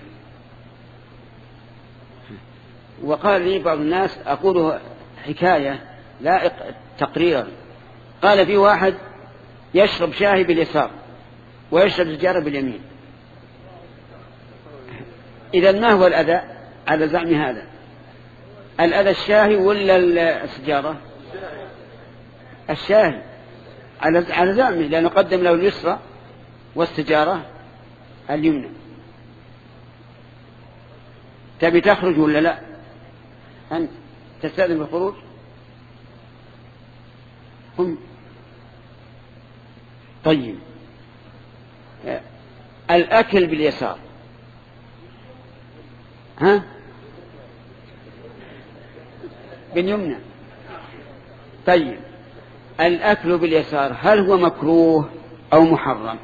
وقال لي بعض الناس أقوله حكاية لا تقريرا، قال في واحد يشرب شاهي باليسار ويشرب سجارة باليمين. إذا ما هو الأذى على زعم هذا؟ الأذى الشاهي ولا السجارة؟ الشاهي على زعمه، لأنه قدم له اليسرى والسجارة اليمنى. تبي تخرج ولا لا؟ أنت تستأذن بالخروج؟ هم. طيب الأكل باليسار ها باليمنى. طيب الأكل باليسار هل هو مكروه أو محرم؟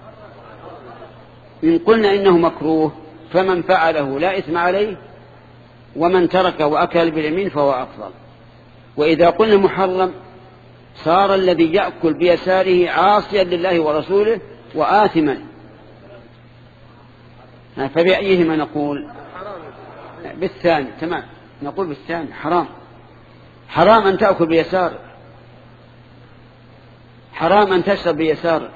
إن قلنا إنه مكروه فمن فعله لا إثم عليه، ومن تركه وأكل باليمين فهو أفضل. وإذا قلنا محرم صار الذي يأكل بيساره عاصيا لله ورسوله وآثما. فبأيهما نقول؟ بالثاني. تمام نقول بالثاني. حرام حرام أن تأكل بيسارك، حرام أن تشرب بيسارك.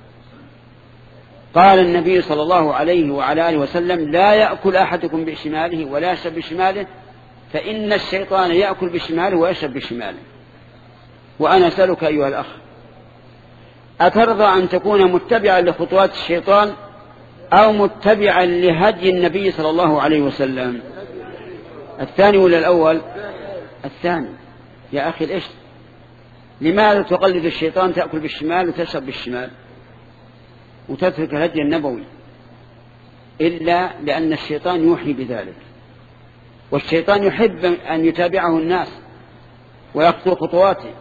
قال النبي صلى الله عليه وعلى آله وسلم لا يأكل أحدكم بشماله ولا يشرب بشماله، فإن الشيطان يأكل بشماله ويشرب بشماله. وأنا أسألك أيها الأخ، أترضى أن تكون متبعا لخطوات الشيطان أو متبعا لهدي النبي صلى الله عليه وسلم؟ الثاني ولا الأول؟ الثاني. يا أخي الإيش، لماذا تقلد الشيطان تأكل بالشمال وتشرب بالشمال وتترك الهدي النبوي؟ إلا لأن الشيطان يوحي بذلك، والشيطان يحب أن يتابعه الناس ويخطو خطواته.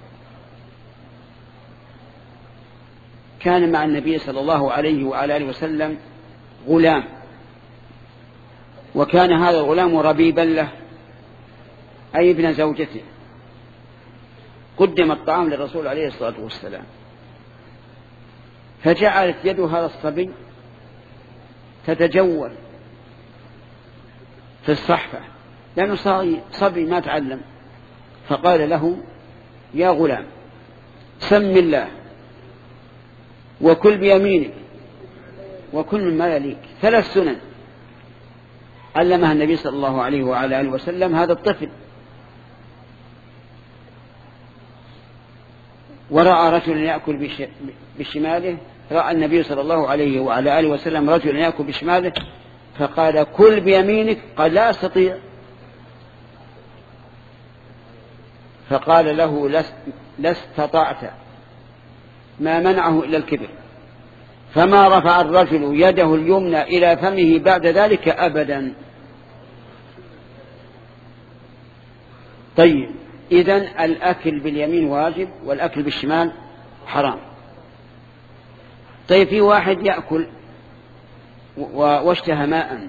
كان مع النبي صلى الله عليه وعلى آله وسلم غلام، وكان هذا الغلام ربيبا له أي ابن زوجته. قدم الطعام للرسول عليه الصلاة والسلام، فجعلت يد هذا الصبي تتجول في الصحفة لأنه صبي ما تعلم. فقال له: يا غلام سم الله وكل بيمينك وكل مما يليك. ثلاث سنن علمها النبي صلى الله عليه وعلى آله وسلم هذا الطفل. ورأى رجلا يأكل بشماله، رأى النبي صلى الله عليه وعلى آله وسلم رجلا يأكل بشماله فقال: كل بيمينك. قال: لا أستطيع. فقال له: لا استطعت، ما منعه إلا الكبر. فما رفع الرجل يده اليمنى إلى فمه بعد ذلك أبدا. طيب، إذن الأكل باليمين واجب والأكل بالشمال حرام. طيب، في واحد يأكل واشتهى ماء،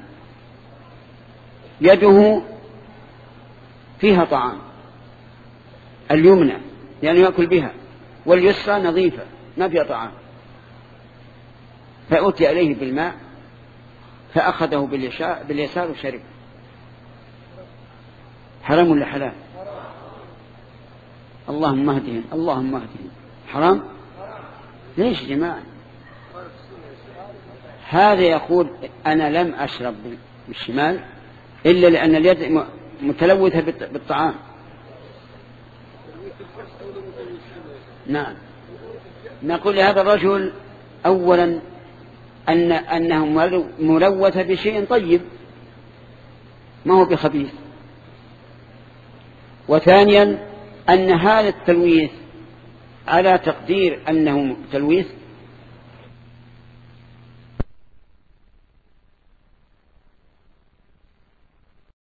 يده فيها طعام، اليمنى يعني يأكل بها، واليسرى نظيفة ما فيها طعام، فأتي عليه بالماء فأخذه باليسار وشرب. حرام ولا حلال؟ اللهم اهدهم اللهم اهدهم. حرام؟ ليش يا جماعة؟ هذا يقول: أنا لم أشرب بالشمال إلا لأن اليد متلوثة بالطعام. نعم، نقول لهذا الرجل أولا أن أنه ملوث بشيء طيب ما هو بخبيث، وثانيا أن هذا التلويث على تقدير أنه تلويث